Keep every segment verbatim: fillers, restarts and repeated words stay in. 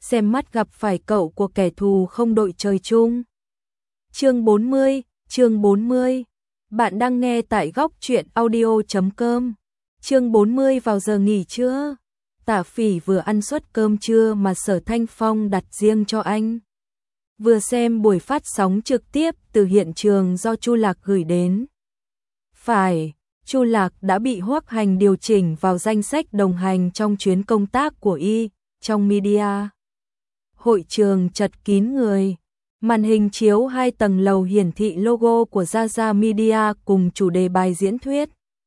xem mắt gặp phải cậu của kẻ thù không đội trời chung. Chương bốn mươi, chương bốn mươi. Bạn đang nghe tại góc truyện audio chấm com. Chương bốn mươi vào giờ nghỉ trưa. Tả Phỉ vừa ăn suất cơm trưa mà Sở Thanh Phong đặt riêng cho anh. Vừa xem buổi phát sóng trực tiếp từ hiện trường do Chu Lạc gửi đến. Phải, Chu Lạc đã bị Hoắc Hành điều chỉnh vào danh sách đồng hành trong chuyến công tác của y, trong media. Hội trường chật kín người. Màn hình chiếu hai tầng lầu hiển thị logo của Zaza Media cùng chủ đề bài diễn thuyết.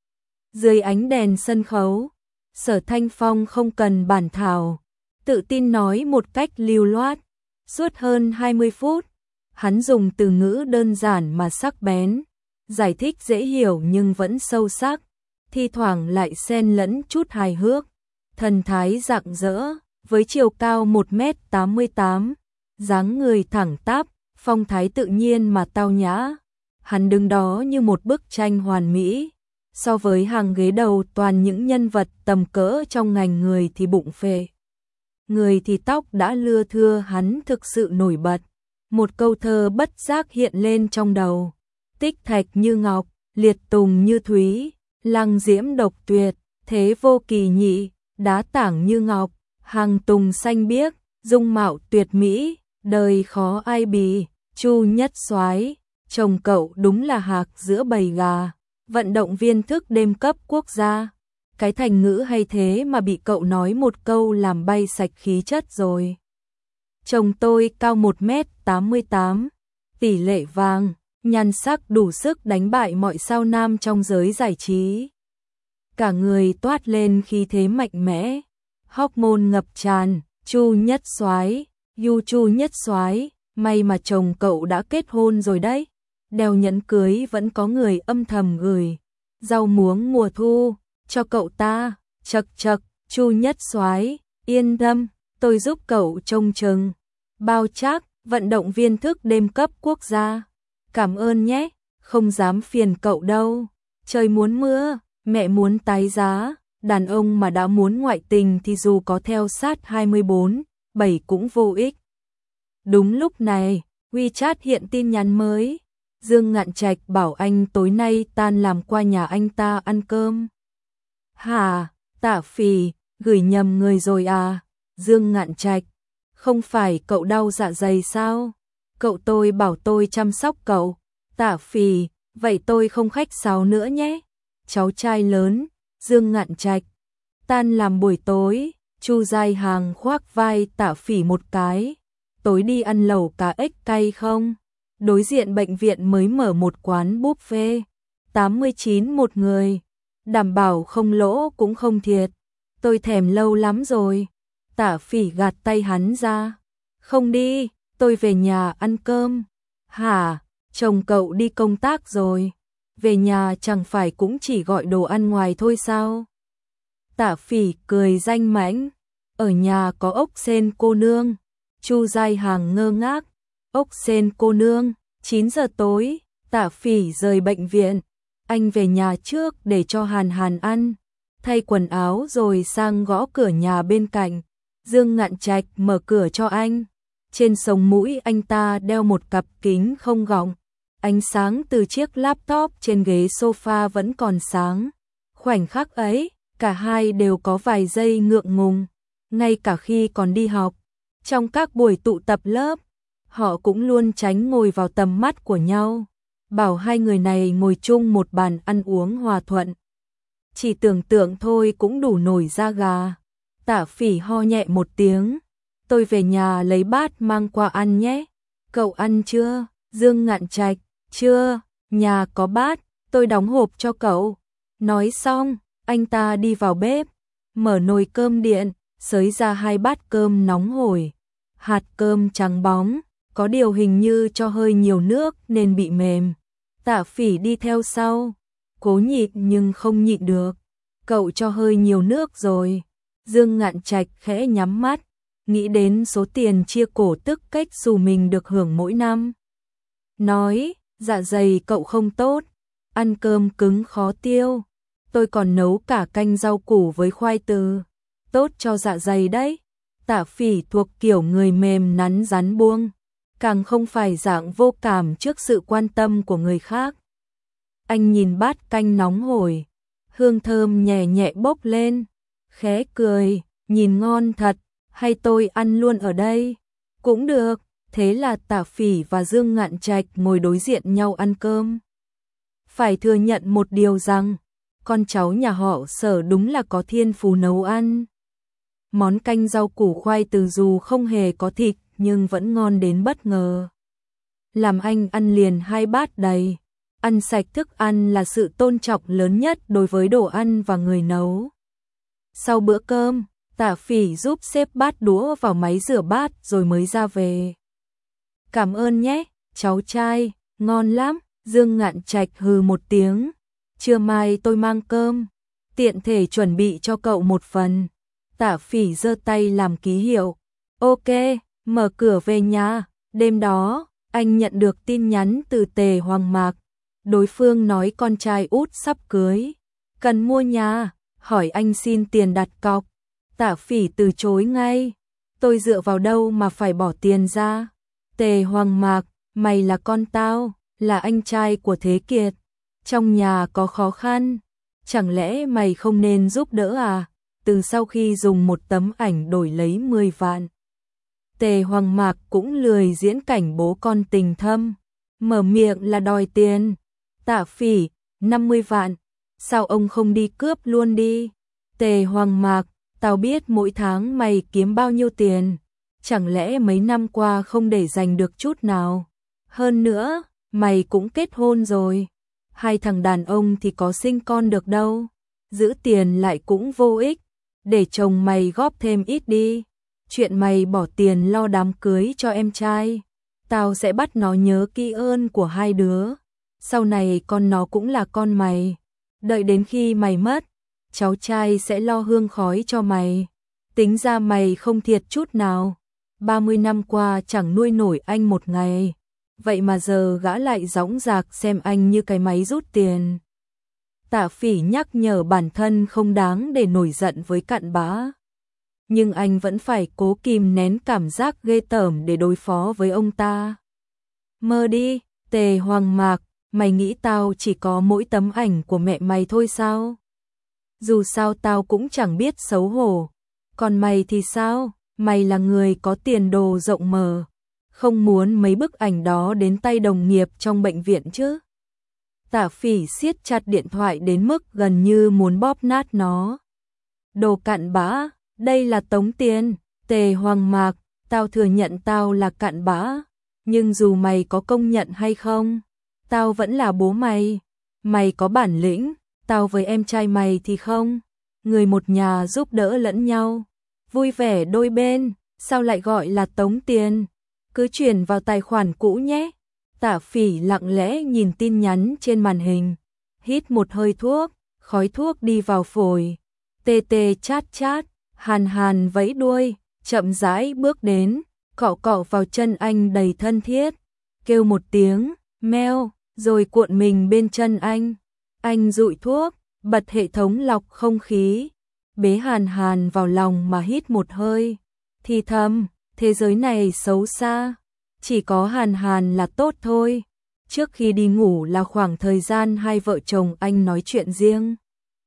Dưới ánh đèn sân khấu, Sở Thanh Phong không cần bản thảo, tự tin nói một cách lưu loát. Suốt hơn hai mươi phút, hắn dùng từ ngữ đơn giản mà sắc bén, giải thích dễ hiểu nhưng vẫn sâu sắc, thi thoảng lại xen lẫn chút hài hước, thần thái rạng rỡ, với chiều cao một mét tám mươi tám, dáng người thẳng tắp, phong thái tự nhiên mà tao nhã. Hắn đứng đó như một bức tranh hoàn mỹ, so với hàng ghế đầu toàn những nhân vật tầm cỡ trong ngành người thì bụng phệ. Người thì tóc đã lưa thưa, hắn thực sự nổi bật. Một câu thơ bất giác hiện lên trong đầu. Tích thạch như ngọc, liệt tùng như thúy, lăng diễm độc tuyệt, thế vô kỳ nhị, đá tảng như ngọc, hàng tùng xanh biếc, dung mạo tuyệt mỹ, đời khó ai bì. Chu Nhất Soái, chồng cậu đúng là hạc giữa bầy gà, vận động viên thức đêm cấp quốc gia. Cái thành ngữ hay thế mà bị cậu nói một câu làm bay sạch khí chất rồi. Chồng tôi cao một mét tám mươi tám, tỷ lệ vàng, nhan sắc đủ sức đánh bại mọi sao nam trong giới giải trí. Cả người toát lên khí thế mạnh mẽ, hormone ngập tràn. Chu Nhất Soái, Yu Chu Nhất Soái, may mà chồng cậu đã kết hôn rồi đấy. Đeo nhẫn cưới vẫn có người âm thầm gửi rau muống mùa thu cho cậu ta. Chật chật, Chu Nhất Soái, yên tâm, tôi giúp cậu trông chừng. Bao chắc, vận động viên thức đêm cấp quốc gia. Cảm ơn nhé, không dám phiền cậu đâu. Trời muốn mưa, mẹ muốn tái giá, đàn ông mà đã muốn ngoại tình thì dù có theo sát hai mươi bốn, bảy cũng vô ích. Đúng lúc này, WeChat hiện tin nhắn mới. Dương Ngạn Trạch bảo anh tối nay tan làm qua nhà anh ta ăn cơm. Hả, Tả Phỉ, gửi nhầm người rồi à? Dương Ngạn Trạch, không phải cậu đau dạ dày sao? Cậu tôi bảo tôi chăm sóc cậu. Tả Phỉ, vậy tôi không khách sáo nữa nhé. Cháu trai lớn, Dương Ngạn Trạch. Tan làm buổi tối, Chu Giai Hàng khoác vai Tả Phỉ một cái. Tối đi ăn lẩu cá ếch cay không? Đối diện bệnh viện mới mở một quán buffet, tám mươi chín một người, đảm bảo không lỗ cũng không thiệt. Tôi thèm lâu lắm rồi. Tả Phỉ gạt tay hắn ra. Không đi, tôi về nhà ăn cơm. Hả, chồng cậu đi công tác rồi, về nhà chẳng phải cũng chỉ gọi đồ ăn ngoài thôi sao? Tả Phỉ cười danh mãnh. Ở nhà có ốc sên cô nương. Chu Giai Hàng ngơ ngác. Ốc sên cô nương. Chín giờ tối, Tả Phỉ rời bệnh viện. Anh về nhà trước để cho Hàn Hàn ăn, thay quần áo rồi sang gõ cửa nhà bên cạnh. Dương Ngạn Trạch mở cửa cho anh. Trên sống mũi anh ta đeo một cặp kính không gọng. Ánh sáng từ chiếc laptop trên ghế sofa vẫn còn sáng. Khoảnh khắc ấy, cả hai đều có vài giây ngượng ngùng. Ngay cả khi còn đi học, trong các buổi tụ tập lớp, họ cũng luôn tránh ngồi vào tầm mắt của nhau. Bảo hai người này ngồi chung một bàn ăn uống hòa thuận. Chỉ tưởng tượng thôi cũng đủ nổi da gà. Tả Phỉ ho nhẹ một tiếng. Tôi về nhà lấy bát mang qua ăn nhé. Cậu ăn chưa? Dương Ngạn Trạch, chưa, nhà có bát, tôi đóng hộp cho cậu. Nói xong, anh ta đi vào bếp, mở nồi cơm điện, xới ra hai bát cơm nóng hổi. Hạt cơm trắng bóng, có điều hình như cho hơi nhiều nước nên bị mềm. Tả Phỉ đi theo sau, cố nhịn nhưng không nhịn được. Cậu cho hơi nhiều nước rồi. Dương Ngạn Trạch khẽ nhắm mắt, nghĩ đến số tiền chia cổ tức cách dù mình được hưởng mỗi năm. Nói, dạ dày cậu không tốt, ăn cơm cứng khó tiêu. Tôi còn nấu cả canh rau củ với khoai từ, tốt cho dạ dày đấy. Tạ Phỉ thuộc kiểu người mềm nắn rắn buông, càng không phải dạng vô cảm trước sự quan tâm của người khác. Anh nhìn bát canh nóng hổi, hương thơm nhẹ nhẹ bốc lên, khẽ cười, nhìn ngon thật, hay tôi ăn luôn ở đây? Cũng được. Thế là Tạ Phỉ và Dương Ngạn Trạch ngồi đối diện nhau ăn cơm. Phải thừa nhận một điều rằng, con cháu nhà họ Sở đúng là có thiên phú nấu ăn. Món canh rau củ khoai từ dù không hề có thịt nhưng vẫn ngon đến bất ngờ. Làm anh ăn liền hai bát đầy. Ăn sạch thức ăn là sự tôn trọng lớn nhất đối với đồ ăn và người nấu. Sau bữa cơm, Tạ Phỉ giúp xếp bát đũa vào máy rửa bát rồi mới ra về. Cảm ơn nhé, cháu trai, ngon lắm. Dương Ngạn Trạch hừ một tiếng. Trưa mai tôi mang cơm, tiện thể chuẩn bị cho cậu một phần. Tạ Phỉ giơ tay làm ký hiệu. Ok, mở cửa về nhà. Đêm đó, anh nhận được tin nhắn từ Tề Hoàng Mạc. Đối phương nói con trai út sắp cưới, cần mua nhà, hỏi anh xin tiền đặt cọc. Tạ Phỉ từ chối ngay. Tôi dựa vào đâu mà phải bỏ tiền ra? Tề Hoàng Mạc, mày là con tao, là anh trai của Thế Kiệt. Trong nhà có khó khăn, chẳng lẽ mày không nên giúp đỡ à? Từ sau khi dùng một tấm ảnh đổi lấy mười vạn. Tề Hoàng Mạc cũng lười diễn cảnh bố con tình thâm, mở miệng là đòi tiền. Tạ Phỉ, năm mươi vạn, sao ông không đi cướp luôn đi? Tề Hoàng Mạc, tao biết mỗi tháng mày kiếm bao nhiêu tiền, chẳng lẽ mấy năm qua không để dành được chút nào? Hơn nữa, mày cũng kết hôn rồi, hai thằng đàn ông thì có sinh con được đâu, giữ tiền lại cũng vô ích, để chồng mày góp thêm ít đi. Chuyện mày bỏ tiền lo đám cưới cho em trai, tao sẽ bắt nó nhớ kỹ ơn của hai đứa. Sau này con nó cũng là con mày, đợi đến khi mày mất, cháu trai sẽ lo hương khói cho mày. Tính ra mày không thiệt chút nào, ba mươi năm qua chẳng nuôi nổi anh một ngày, vậy mà giờ gã lại dõng dạc xem anh như cái máy rút tiền. Tạ Phỉ nhắc nhở bản thân không đáng để nổi giận với cặn bã, nhưng anh vẫn phải cố kìm nén cảm giác ghê tởm để đối phó với ông ta. Mơ đi, Tề Hoàng Mạc, mày nghĩ tao chỉ có mỗi tấm ảnh của mẹ mày thôi sao? Dù sao tao cũng chẳng biết xấu hổ. Còn mày thì sao? Mày là người có tiền đồ rộng mở, không muốn mấy bức ảnh đó đến tay đồng nghiệp trong bệnh viện chứ? Tạ Phỉ siết chặt điện thoại đến mức gần như muốn bóp nát nó. Đồ cặn bã, đây là tống tiền. Tề Hoàng Mạc, tao thừa nhận tao là cặn bã, nhưng dù mày có công nhận hay không, tao vẫn là bố mày. Mày có bản lĩnh, tao với em trai mày thì không. Người một nhà giúp đỡ lẫn nhau, vui vẻ đôi bên, sao lại gọi là tống tiền? Cứ chuyển vào tài khoản cũ nhé. Tạ Phỉ lặng lẽ nhìn tin nhắn trên màn hình, hít một hơi thuốc, khói thuốc đi vào phổi. Tê tê chát chát, Hàn Hàn vẫy đuôi, chậm rãi bước đến, cọ cọ vào chân anh đầy thân thiết, kêu một tiếng, meo, rồi cuộn mình bên chân anh. Anh dụi thuốc, bật hệ thống lọc không khí, bế Hàn Hàn vào lòng mà hít một hơi, thì thầm, thế giới này xấu xa, chỉ có Hàn Hàn là tốt thôi. Trước khi đi ngủ là khoảng thời gian hai vợ chồng anh nói chuyện riêng.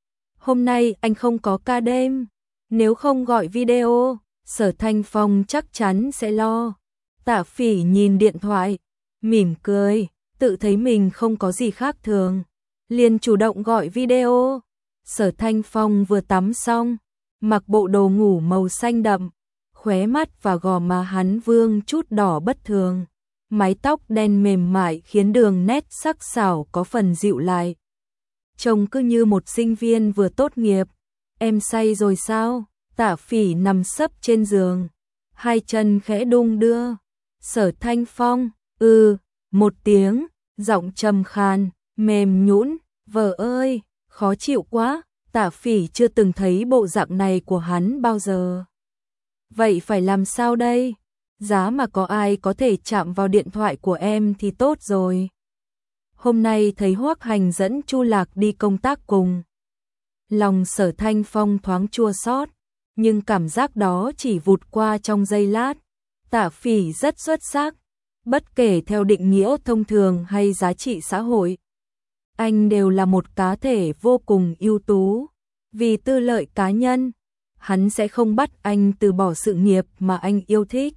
Hôm nay anh không có ca đêm, nếu không gọi video, Sở Thanh Phong chắc chắn sẽ lo. Tạ Phỉ nhìn điện thoại, mỉm cười, tự thấy mình không có gì khác thường, liền chủ động gọi video. Sở Thanh Phong vừa tắm xong, mặc bộ đồ ngủ màu xanh đậm, khóe mắt và gò má hắn vương chút đỏ bất thường, mái tóc đen mềm mại khiến đường nét sắc sảo có phần dịu lại. Trông cứ như một sinh viên vừa tốt nghiệp. Em say rồi sao? Tạ Phỉ nằm sấp trên giường, hai chân khẽ đung đưa. Sở Thanh Phong, ừ, một tiếng, giọng trầm khàn, mềm nhũn, vợ ơi, khó chịu quá. Tạ Phỉ chưa từng thấy bộ dạng này của hắn bao giờ. Vậy phải làm sao đây? Giá mà có ai có thể chạm vào điện thoại của em thì tốt rồi. Hôm nay thấy Hoắc Hành dẫn Chu Lạc đi công tác cùng, lòng Sở Thanh Phong thoáng chua xót, nhưng cảm giác đó chỉ vụt qua trong giây lát. Tả Phỉ rất xuất sắc, bất kể theo định nghĩa thông thường hay giá trị xã hội. Anh đều là một cá thể vô cùng ưu tú. Vì tư lợi cá nhân, hắn sẽ không bắt anh từ bỏ sự nghiệp mà anh yêu thích.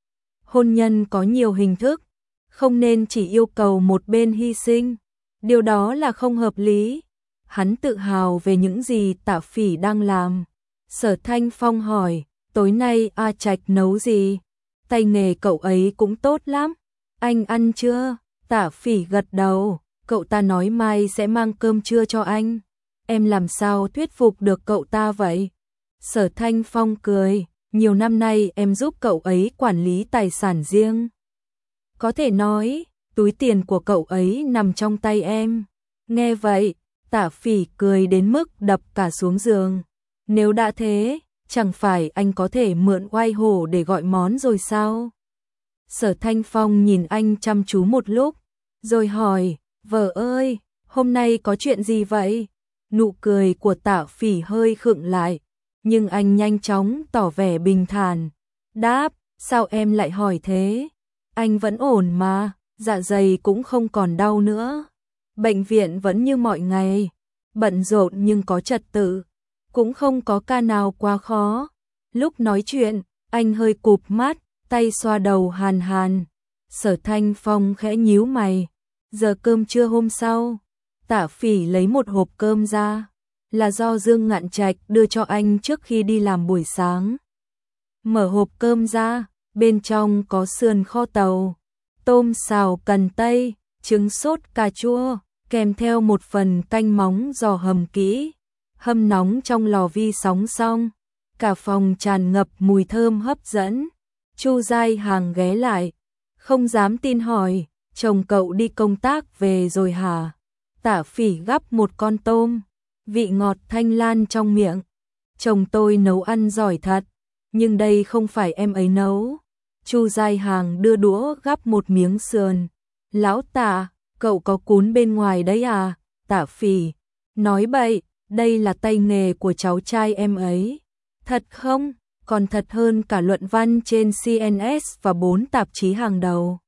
Hôn nhân có nhiều hình thức, không nên chỉ yêu cầu một bên hy sinh. Điều đó là không hợp lý. Hắn tự hào về những gì Tả Phỉ đang làm. Sở Thanh Phong hỏi, tối nay A Trạch nấu gì? Tay nghề cậu ấy cũng tốt lắm. Anh ăn chưa? Tả Phỉ gật đầu, cậu ta nói mai sẽ mang cơm trưa cho anh. Em làm sao thuyết phục được cậu ta vậy? Sở Thanh Phong cười, nhiều năm nay em giúp cậu ấy quản lý tài sản riêng. Có thể nói, túi tiền của cậu ấy nằm trong tay em. Nghe vậy, Tả Phỉ cười đến mức đập cả xuống giường. Nếu đã thế, chẳng phải anh có thể mượn oai hổ để gọi món rồi sao? Sở Thanh Phong nhìn anh chăm chú một lúc, rồi hỏi, vợ ơi, hôm nay có chuyện gì vậy? Nụ cười của Tả Phỉ hơi khựng lại, nhưng anh nhanh chóng tỏ vẻ bình thản. Đáp, sao em lại hỏi thế? Anh vẫn ổn mà, dạ dày cũng không còn đau nữa. Bệnh viện vẫn như mọi ngày, bận rộn nhưng có trật tự, cũng không có ca nào quá khó. Lúc nói chuyện, anh hơi cụp mắt, tay xoa đầu hàn hàn. Sở Thanh Phong khẽ nhíu mày. Giờ cơm trưa hôm sau, Tả Phỉ lấy một hộp cơm ra, là do Dương Ngạn Trạch đưa cho anh trước khi đi làm buổi sáng. Mở hộp cơm ra, bên trong có sườn kho tàu, tôm xào cần tây, trứng sốt cà chua, kèm theo một phần canh móng giò hầm kỹ, hâm nóng trong lò vi sóng xong. Cả phòng tràn ngập mùi thơm hấp dẫn. Chu Giai Hàng ghé lại, không dám tin hỏi, chồng cậu đi công tác về rồi hả? Tả Phỉ gắp một con tôm, vị ngọt thanh lan trong miệng. Chồng tôi nấu ăn giỏi thật, nhưng đây không phải em ấy nấu. Chu Giai Hàng đưa đũa gắp một miếng sườn. Lão Tả, cậu có cún bên ngoài đấy à? Tả Phỉ, nói bậy, đây là tay nghề của cháu trai em ấy. Thật không? Còn thật hơn cả luận văn trên xê en ét và bốn tạp chí hàng đầu.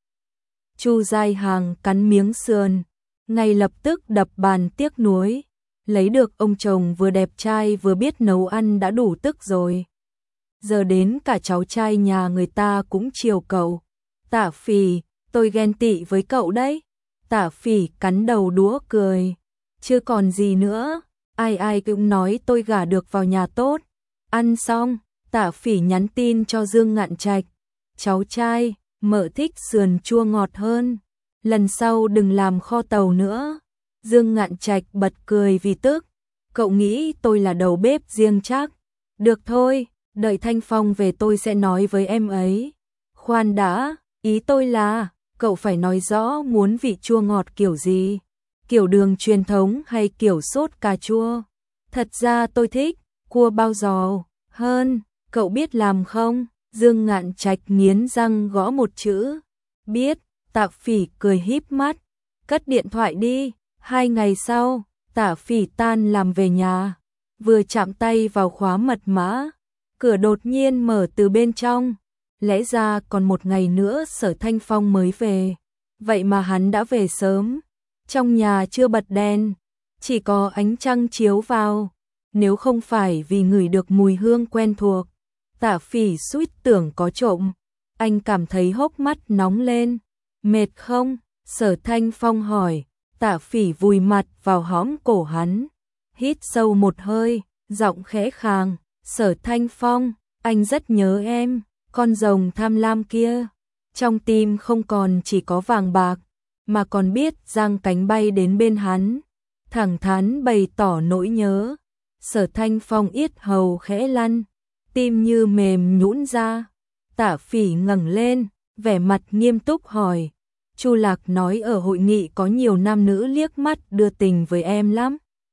Chu Giai Hàng cắn miếng sườn, ngay lập tức đập bàn tiếc nuối. Lấy được ông chồng vừa đẹp trai vừa biết nấu ăn đã đủ tức rồi. Giờ đến cả cháu trai nhà người ta cũng chiều cậu. Tả Phỉ, tôi ghen tị với cậu đấy. Tả Phỉ cắn đầu đũa cười. Chưa còn gì nữa, ai ai cũng nói tôi gả được vào nhà tốt. Ăn xong, Tả Phỉ nhắn tin cho Dương Ngạn Trạch. Cháu trai, mợ thích sườn chua ngọt hơn. Lần sau đừng làm kho tàu nữa. Dương Ngạn Trạch bật cười vì tức. Cậu nghĩ tôi là đầu bếp riêng chắc. Được thôi, đợi Thanh Phong về tôi sẽ nói với em ấy. Khoan đã, ý tôi là, cậu phải nói rõ muốn vị chua ngọt kiểu gì. Kiểu đường truyền thống hay kiểu sốt cà chua. Thật ra tôi thích cua bao giò hơn. Cậu biết làm không? Dương Ngạn Trạch nghiến răng gõ một chữ. Biết. Tả Phỉ cười híp mắt. Cất điện thoại đi. Hai ngày sau, Tả Phỉ tan làm về nhà. Vừa chạm tay vào khóa mật mã, cửa đột nhiên mở từ bên trong. Lẽ ra còn một ngày nữa Sở Thanh Phong mới về. Vậy mà hắn đã về sớm. Trong nhà chưa bật đèn, chỉ có ánh trăng chiếu vào. Nếu không phải vì ngửi được mùi hương quen thuộc, Tả Phỉ suýt tưởng có trộm. Anh cảm thấy hốc mắt nóng lên. Mệt không? Sở Thanh Phong hỏi. Tả Phỉ vùi mặt vào hõm cổ hắn, hít sâu một hơi, giọng khẽ khàng. Sở Thanh Phong, anh rất nhớ em, con rồng tham lam kia. Trong tim không còn chỉ có vàng bạc, mà còn biết giang cánh bay đến bên hắn, thẳng thắn bày tỏ nỗi nhớ. Sở Thanh Phong yết hầu khẽ lăn, tim như mềm nhũn ra. Tả Phỉ ngẩng lên, vẻ mặt nghiêm túc hỏi. Chu Lạc nói ở hội nghị có nhiều nam nữ liếc mắt đưa tình với em lắm.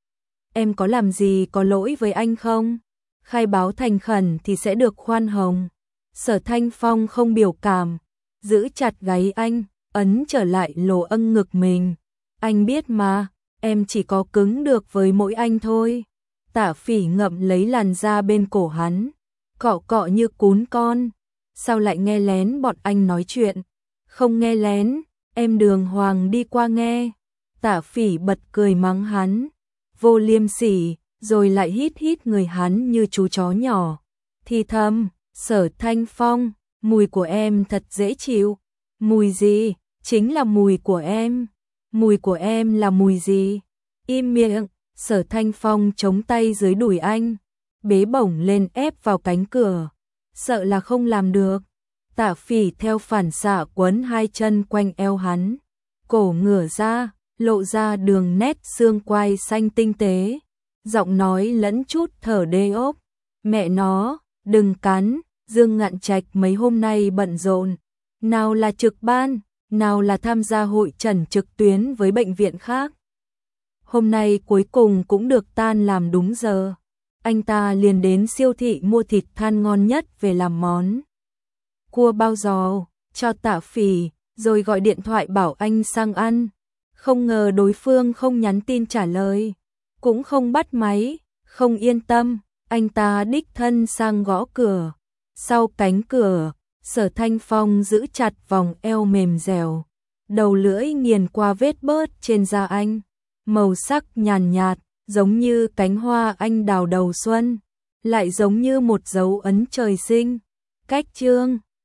Em có làm gì có lỗi với anh không? Khai báo thành khẩn thì sẽ được khoan hồng. Sở Thanh Phong không biểu cảm, giữ chặt gáy anh, ấn trở lại lỗ âng ngực mình. Anh biết mà, em chỉ có cứng được với mỗi anh thôi. Tả Phỉ ngậm lấy làn da bên cổ hắn, cọ cọ như cún con. Sao lại nghe lén bọn anh nói chuyện? Không nghe lén, em đường hoàng đi qua nghe. Tả Phỉ bật cười mắng hắn, vô liêm sỉ, rồi lại hít hít người hắn như chú chó nhỏ. Thì thầm, Sở Thanh Phong, mùi của em thật dễ chịu. Mùi gì? Chính là mùi của em. Mùi của em là mùi gì? Im miệng. Sở Thanh Phong chống tay dưới đùi anh, bế bổng lên ép vào cánh cửa. Sợ là không làm được. Tả Phỉ theo phản xạ quấn hai chân quanh eo hắn, cổ ngửa ra, lộ ra đường nét xương quai xanh tinh tế, giọng nói lẫn chút thở đê ốp. Mẹ nó, đừng cắn, Dương Ngạn Trạch mấy hôm nay bận rộn, nào là trực ban, nào là tham gia hội chẩn trực tuyến với bệnh viện khác. Hôm nay cuối cùng cũng được tan làm đúng giờ. Anh ta liền đến siêu thị mua thịt than ngon nhất về làm món cua bao giò cho Tả Phỉ, rồi gọi điện thoại bảo anh sang ăn. Không ngờ đối phương không nhắn tin trả lời, cũng không bắt máy. Không yên tâm, anh ta đích thân sang gõ cửa. Sau cánh cửa, Sở Thanh Phong giữ chặt vòng eo mềm dẻo, đầu lưỡi nghiền qua vết bớt trên da anh, màu sắc nhàn nhạt, giống như cánh hoa anh đào đầu xuân, lại giống như một dấu ấn trời sinh. Cách chương